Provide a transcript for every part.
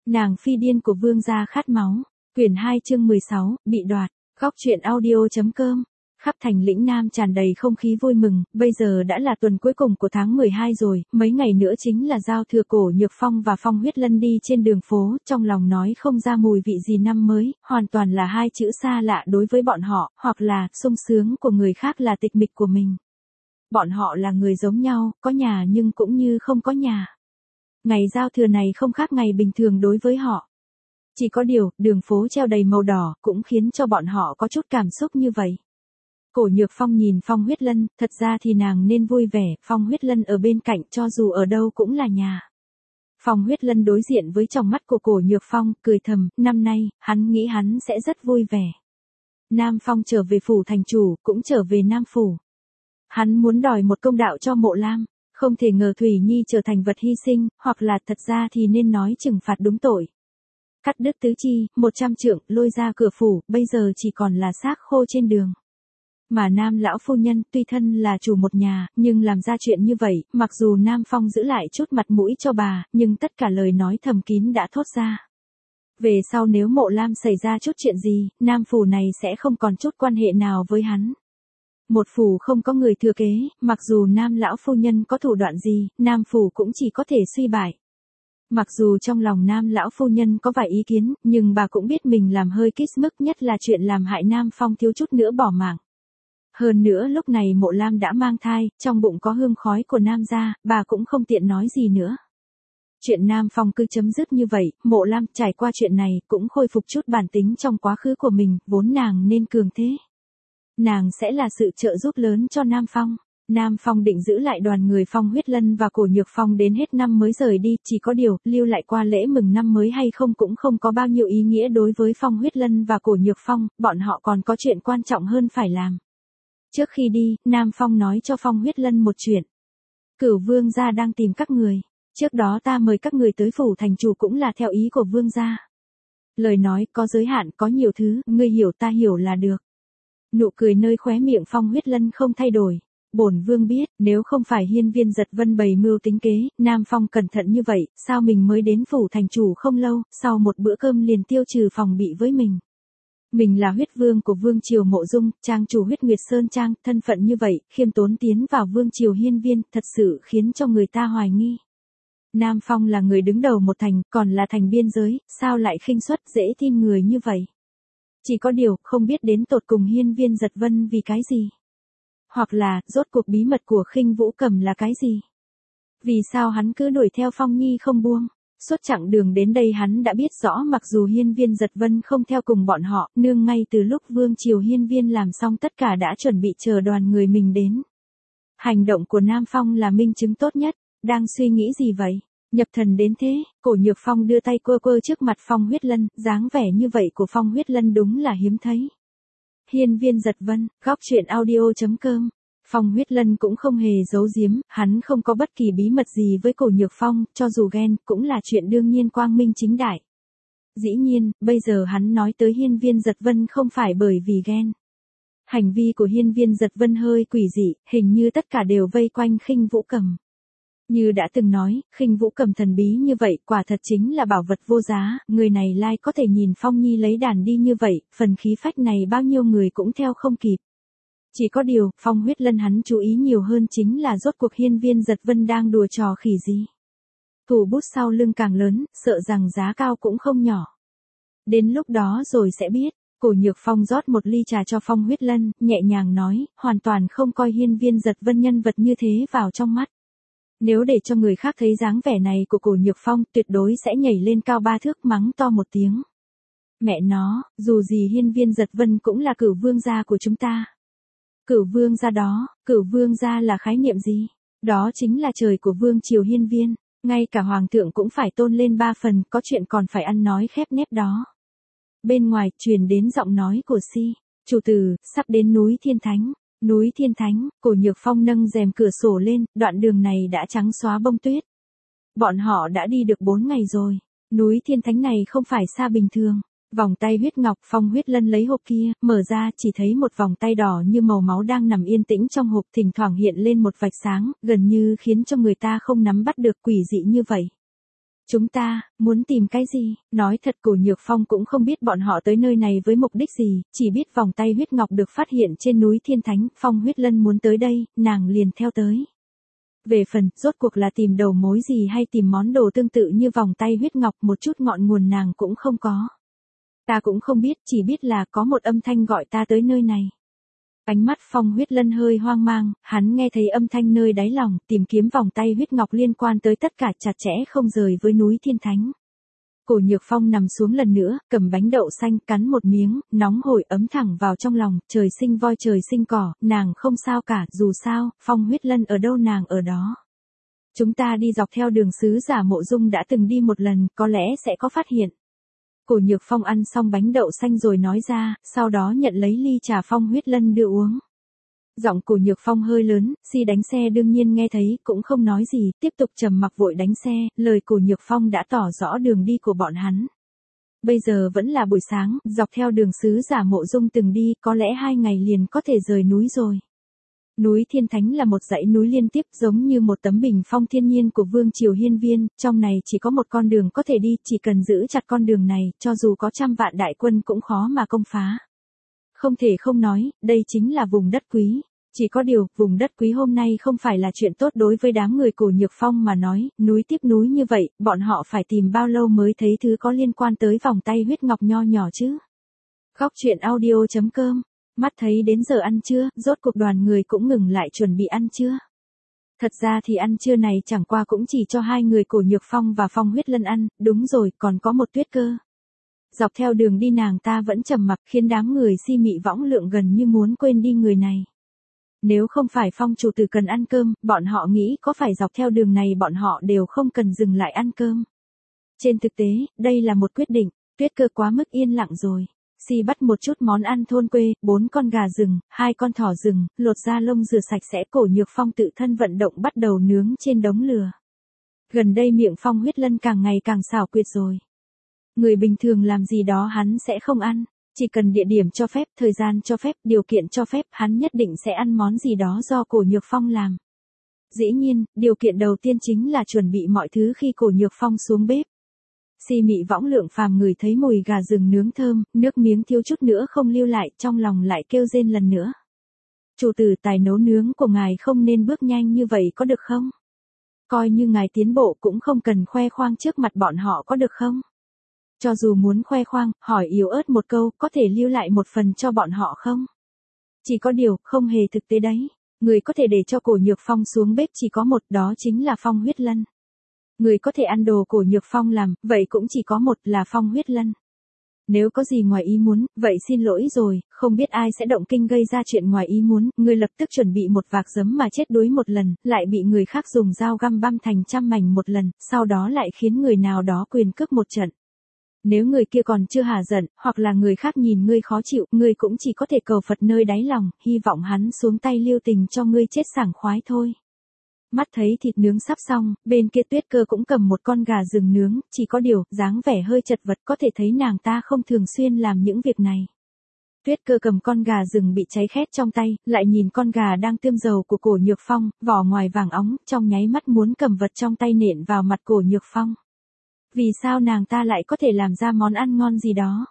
Nàng phi điên của vương gia khát máu. Quyển 2 chương 16, bị đoạt. Góc truyện audio.com. Khắp thành lĩnh Nam tràn đầy không khí vui mừng, bây giờ đã là tuần cuối cùng của tháng 12 rồi, mấy ngày nữa chính là giao thừa. Cổ Nhược Phong và Phong Huyết Lân đi trên đường phố, trong lòng nói không ra mùi vị gì năm mới, hoàn toàn là hai chữ xa lạ đối với bọn họ, hoặc là sung sướng của người khác là tịch mịch của mình. Bọn họ là người giống nhau, có nhà nhưng cũng như không có nhà. Ngày giao thừa này không khác ngày bình thường đối với họ. Chỉ có điều, đường phố treo đầy màu đỏ cũng khiến cho bọn họ có chút cảm xúc như vậy. Cổ Nhược Phong nhìn Phong Huyết Lân, thật ra thì nàng nên vui vẻ, Phong Huyết Lân ở bên cạnh cho dù ở đâu cũng là nhà. Phong Huyết Lân đối diện với tròng mắt của Cổ Nhược Phong, cười thầm, năm nay, hắn nghĩ hắn sẽ rất vui vẻ. Nam Phong trở về phủ thành chủ, cũng trở về Nam Phủ. Hắn muốn đòi một công đạo cho Mộ Lam, không thể ngờ Thủy Nhi trở thành vật hy sinh, hoặc là thật ra thì nên nói trừng phạt đúng tội. Cắt đứt tứ chi, 100 trượng, lôi ra cửa phủ, bây giờ chỉ còn là xác khô trên đường. Mà Nam lão phu nhân tuy thân là chủ một nhà, nhưng làm ra chuyện như vậy, mặc dù Nam Phong giữ lại chút mặt mũi cho bà, nhưng tất cả lời nói thầm kín đã thốt ra. Về sau nếu Mộ Lam xảy ra chút chuyện gì, Nam Phủ này sẽ không còn chút quan hệ nào với hắn. Một phủ không có người thừa kế, mặc dù Nam lão phu nhân có thủ đoạn gì, Nam Phủ cũng chỉ có thể suy bại. Mặc dù trong lòng Nam lão phu nhân có vài ý kiến, nhưng bà cũng biết mình làm hơi kít mức, nhất là chuyện làm hại Nam Phong thiếu chút nữa bỏ mạng. Hơn nữa lúc này Mộ Lam đã mang thai, trong bụng có hương khói của Nam gia, bà cũng không tiện nói gì nữa. Chuyện Nam Phong cứ chấm dứt như vậy, Mộ Lam trải qua chuyện này cũng khôi phục chút bản tính trong quá khứ của mình, vốn nàng nên cường thế. Nàng sẽ là sự trợ giúp lớn cho Nam Phong. Nam Phong định giữ lại đoàn người Phong Huyết Lân và Cổ Nhược Phong đến hết năm mới rời đi, chỉ có điều, lưu lại qua lễ mừng năm mới hay không cũng không có bao nhiêu ý nghĩa đối với Phong Huyết Lân và Cổ Nhược Phong, bọn họ còn có chuyện quan trọng hơn phải làm. Trước khi đi, Nam Phong nói cho Phong Huyết Lân một chuyện. Cửu vương gia đang tìm các người. Trước đó ta mời các người tới phủ thành chủ cũng là theo ý của vương gia. Lời nói có giới hạn, có nhiều thứ, ngươi hiểu ta hiểu là được. Nụ cười nơi khóe miệng Phong Huyết Lân không thay đổi. Bổn vương biết, nếu không phải Hiên Viên Giật Vân bày mưu tính kế, Nam Phong cẩn thận như vậy, sao mình mới đến phủ thành chủ không lâu, sau một bữa cơm liền tiêu trừ phòng bị với mình. Mình là huyết vương của vương triều Mộ Dung, trang chủ huyết Nguyệt Sơn Trang, thân phận như vậy, khiêm tốn tiến vào vương triều Hiên Viên, thật sự khiến cho người ta hoài nghi. Nam Phong là người đứng đầu một thành, còn là thành biên giới, sao lại khinh suất dễ tin người như vậy? Chỉ có điều, không biết đến tột cùng Hiên Viên Giật Vân vì cái gì? Hoặc là, rốt cuộc bí mật của Khinh Vũ Cầm là cái gì? Vì sao hắn cứ đuổi theo Phong Nhi không buông? Suốt chặng đường đến đây hắn đã biết rõ, mặc dù Hiên Viên Giật Vân không theo cùng bọn họ, nương ngay từ lúc vương triều Hiên Viên làm xong tất cả đã chuẩn bị chờ đoàn người mình đến. Hành động của Nam Phong là minh chứng tốt nhất. Đang suy nghĩ gì vậy? Nhập thần đến thế. Cổ Nhược Phong đưa tay quơ quơ trước mặt Phong Huyết Lân, dáng vẻ như vậy của Phong Huyết Lân đúng là hiếm thấy. Hiên Viên Giật Vân, góc truyện audio.com. Phong Huyết Lân cũng không hề giấu giếm, hắn không có bất kỳ bí mật gì với Cổ Nhược Phong, cho dù ghen, cũng là chuyện đương nhiên quang minh chính đại. Dĩ nhiên, bây giờ hắn nói tới Hiên Viên Giật Vân không phải bởi vì ghen. Hành vi của Hiên Viên Giật Vân hơi quỷ dị, hình như tất cả đều vây quanh Khinh Vũ Cầm. Như đã từng nói, Khinh Vũ Cầm thần bí như vậy, quả thật chính là bảo vật vô giá, người này lai có thể nhìn Phong Nhi lấy đàn đi như vậy, phần khí phách này bao nhiêu người cũng theo không kịp. Chỉ có điều, Phong Huyết Lân hắn chú ý nhiều hơn chính là rốt cuộc Hiên Viên Giật Vân đang đùa trò khỉ gì. Thủ bút sau lưng càng lớn, sợ rằng giá cao cũng không nhỏ. Đến lúc đó rồi sẽ biết. Cổ Nhược Phong rót một ly trà cho Phong Huyết Lân, nhẹ nhàng nói, hoàn toàn không coi Hiên Viên Giật Vân nhân vật như thế vào trong mắt. Nếu để cho người khác thấy dáng vẻ này của Cổ Nhược Phong, tuyệt đối sẽ nhảy lên cao 3 thước mắng to một tiếng. Mẹ nó, dù gì Hiên Viên Giật Vân cũng là cửu vương gia của chúng ta. Cửu vương gia đó, cửu vương gia là khái niệm gì? Đó chính là trời của vương triều Hiên Viên, ngay cả hoàng thượng cũng phải tôn lên 3 phần, có chuyện còn phải ăn nói khép nép đó. Bên ngoài, truyền đến giọng nói của Si, chủ tử, sắp đến núi Thiên Thánh. Núi Thiên Thánh, Cổ Nhược Phong nâng rèm cửa sổ lên, đoạn đường này đã trắng xóa bông tuyết. Bọn họ đã đi được 4 ngày rồi. Núi Thiên Thánh này không phải xa bình thường. Vòng tay huyết ngọc, Phong Huyết Lân lấy hộp kia, mở ra chỉ thấy một vòng tay đỏ như màu máu đang nằm yên tĩnh trong hộp, thỉnh thoảng hiện lên một vạch sáng, gần như khiến cho người ta không nắm bắt được, quỷ dị như vậy. Chúng ta, muốn tìm cái gì? Nói thật Cổ Nhược Phong cũng không biết bọn họ tới nơi này với mục đích gì, chỉ biết vòng tay huyết ngọc được phát hiện trên núi Thiên Thánh, Phong Huyết Lân muốn tới đây, nàng liền theo tới. Về phần, rốt cuộc là tìm đầu mối gì hay tìm món đồ tương tự như vòng tay huyết ngọc, một chút ngọn nguồn nàng cũng không có. Ta cũng không biết, chỉ biết là có một âm thanh gọi ta tới nơi này. Ánh mắt Phong Huyết Lân hơi hoang mang, hắn nghe thấy âm thanh nơi đáy lòng, tìm kiếm vòng tay huyết ngọc liên quan tới tất cả chặt chẽ không rời với núi Thiên Thánh. Cổ Nhược Phong nằm xuống lần nữa, cầm bánh đậu xanh cắn một miếng, nóng hổi ấm thẳng vào trong lòng, trời sinh voi trời sinh cỏ, nàng không sao cả, dù sao, Phong Huyết Lân ở đâu nàng ở đó. Chúng ta đi dọc theo đường sứ giả Mộ Dung đã từng đi một lần, có lẽ sẽ có phát hiện. Cổ Nhược Phong ăn xong bánh đậu xanh rồi nói ra, sau đó nhận lấy ly trà Phong Huyết Lân đưa uống. Giọng Cổ Nhược Phong hơi lớn, Si đánh xe đương nhiên nghe thấy, cũng không nói gì, tiếp tục trầm mặc vội đánh xe, lời Cổ Nhược Phong đã tỏ rõ đường đi của bọn hắn. Bây giờ vẫn là buổi sáng, dọc theo đường sứ giả Mộ Dung từng đi, có lẽ 2 ngày liền có thể rời núi rồi. Núi Thiên Thánh là một dãy núi liên tiếp giống như một tấm bình phong thiên nhiên của Vương Triều Hiên Viên, trong này chỉ có một con đường có thể đi, chỉ cần giữ chặt con đường này, cho dù có 100 vạn đại quân cũng khó mà công phá. Không thể không nói, đây chính là vùng đất quý. Chỉ có điều, vùng đất quý hôm nay không phải là chuyện tốt đối với đám người Cổ Nhược Phong mà nói, núi tiếp núi như vậy, bọn họ phải tìm bao lâu mới thấy thứ có liên quan tới vòng tay huyết ngọc nho nhỏ chứ. Góc truyện audio.com. Mắt thấy đến giờ ăn trưa, rốt cuộc đoàn người cũng ngừng lại chuẩn bị ăn trưa. Thật ra thì ăn trưa này chẳng qua cũng chỉ cho 2 người Cổ Nhược Phong và Phong Huyết Lân ăn, đúng rồi, còn có một Tuyết Cơ. Dọc theo đường đi nàng ta vẫn trầm mặc khiến đám người Si Mị Võng Lượng gần như muốn quên đi người này. Nếu không phải Phong chủ tử cần ăn cơm, bọn họ nghĩ có phải dọc theo đường này bọn họ đều không cần dừng lại ăn cơm. Trên thực tế, đây là một quyết định, Tuyết Cơ quá mức yên lặng rồi. Si bắt một chút món ăn thôn quê, 4 con gà rừng, 2 con thỏ rừng, lột da lông rửa sạch sẽ. Cổ Nhược Phong tự thân vận động bắt đầu nướng trên đống lửa. Gần đây miệng Phong Huyết Lân càng ngày càng xảo quyệt rồi. Người bình thường làm gì đó hắn sẽ không ăn, chỉ cần địa điểm cho phép, thời gian cho phép, điều kiện cho phép, hắn nhất định sẽ ăn món gì đó do Cổ Nhược Phong làm. Dĩ nhiên, điều kiện đầu tiên chính là chuẩn bị mọi thứ khi Cổ Nhược Phong xuống bếp. Si Mị Võng Lượng phàm ngửi thấy mùi gà rừng nướng thơm, nước miếng thiếu chút nữa không lưu lại, trong lòng lại kêu rên lần nữa. Chủ tử, tài nấu nướng của ngài không nên bước nhanh như vậy có được không? Coi như ngài tiến bộ cũng không cần khoe khoang trước mặt bọn họ có được không? Cho dù muốn khoe khoang, hỏi yếu ớt một câu, có thể lưu lại một phần cho bọn họ không? Chỉ có điều, không hề thực tế đấy. Người có thể để cho Cổ Nhược Phong xuống bếp chỉ có một, đó chính là Phong Huyết Lân. Người có thể ăn đồ Cổ Nhược Phong làm, vậy cũng chỉ có một, là Phong Huyết Lân. Nếu có gì ngoài ý muốn, vậy xin lỗi rồi, không biết ai sẽ động kinh gây ra chuyện ngoài ý muốn, người lập tức chuẩn bị một vạc giấm mà chết đuối một lần, lại bị người khác dùng dao găm băm thành trăm mảnh một lần, sau đó lại khiến người nào đó quyền cướp một trận. Nếu người kia còn chưa hả giận, hoặc là người khác nhìn ngươi khó chịu, ngươi cũng chỉ có thể cầu Phật nơi đáy lòng, hy vọng hắn xuống tay lưu tình cho ngươi chết sảng khoái thôi. Mắt thấy thịt nướng sắp xong, bên kia Tuyết Cơ cũng cầm một con gà rừng nướng, chỉ có điều, dáng vẻ hơi chật vật, có thể thấy nàng ta không thường xuyên làm những việc này. Tuyết Cơ cầm con gà rừng bị cháy khét trong tay, lại nhìn con gà đang tươm dầu của Cổ Nhược Phong, vỏ ngoài vàng óng, trong nháy mắt muốn cầm vật trong tay nện vào mặt Cổ Nhược Phong. Vì sao nàng ta lại có thể làm ra món ăn ngon gì đó?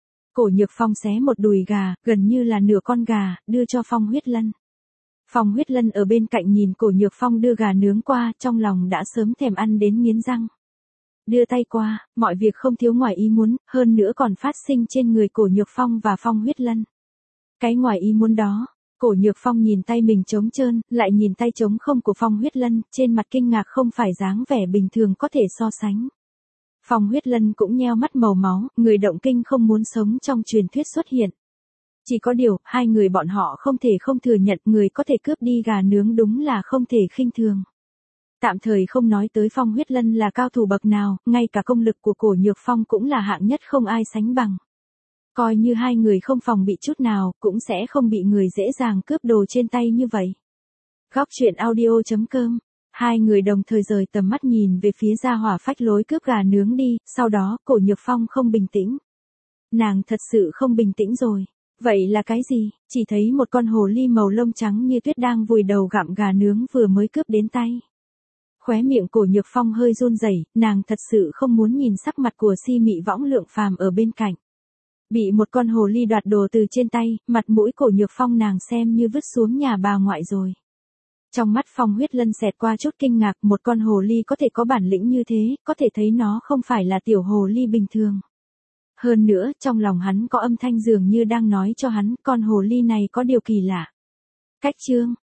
Cổ Nhược Phong xé một đùi gà, gần như là nửa con gà, đưa cho Phong Huyết Lân. Phong Huyết Lân ở bên cạnh nhìn Cổ Nhược Phong đưa gà nướng qua, trong lòng đã sớm thèm ăn đến nghiến răng. Đưa tay qua, mọi việc không thiếu ngoài ý muốn, hơn nữa còn phát sinh trên người Cổ Nhược Phong và Phong Huyết Lân. Cái ngoài ý muốn đó, Cổ Nhược Phong nhìn tay mình trống trơn, lại nhìn tay trống không của Phong Huyết Lân, trên mặt kinh ngạc không phải dáng vẻ bình thường có thể so sánh. Phong Huyết Lân cũng nheo mắt màu máu, người động kinh không muốn sống trong truyền thuyết xuất hiện. Chỉ có điều, 2 người bọn họ không thể không thừa nhận người có thể cướp đi gà nướng đúng là không thể khinh thường. Tạm thời không nói tới Phong Huyết Lân là cao thủ bậc nào, ngay cả công lực của Cổ Nhược Phong cũng là hạng nhất không ai sánh bằng. Coi như 2 người không phòng bị chút nào, cũng sẽ không bị người dễ dàng cướp đồ trên tay như vậy. Góc truyện audio.com. 2 người đồng thời rời tầm mắt nhìn về phía gia hỏa phách lối cướp gà nướng đi, sau đó Cổ Nhược Phong không bình tĩnh. Nàng thật sự không bình tĩnh rồi. Vậy là cái gì? Chỉ thấy một con hồ ly màu lông trắng như tuyết đang vùi đầu gặm gà nướng vừa mới cướp đến tay. Khóe miệng Cổ Nhược Phong hơi run rẩy, nàng thật sự không muốn nhìn sắc mặt của Si Mị Võng Lượng Phàm ở bên cạnh. Bị một con hồ ly đoạt đồ từ trên tay, mặt mũi Cổ Nhược Phong nàng xem như vứt xuống nhà bà ngoại rồi. Trong mắt Phong Huyết Lân xẹt qua chút kinh ngạc, một con hồ ly có thể có bản lĩnh như thế, có thể thấy nó không phải là tiểu hồ ly bình thường. Hơn nữa, trong lòng hắn có âm thanh dường như đang nói cho hắn, con hồ ly này có điều kỳ lạ. Cách chương,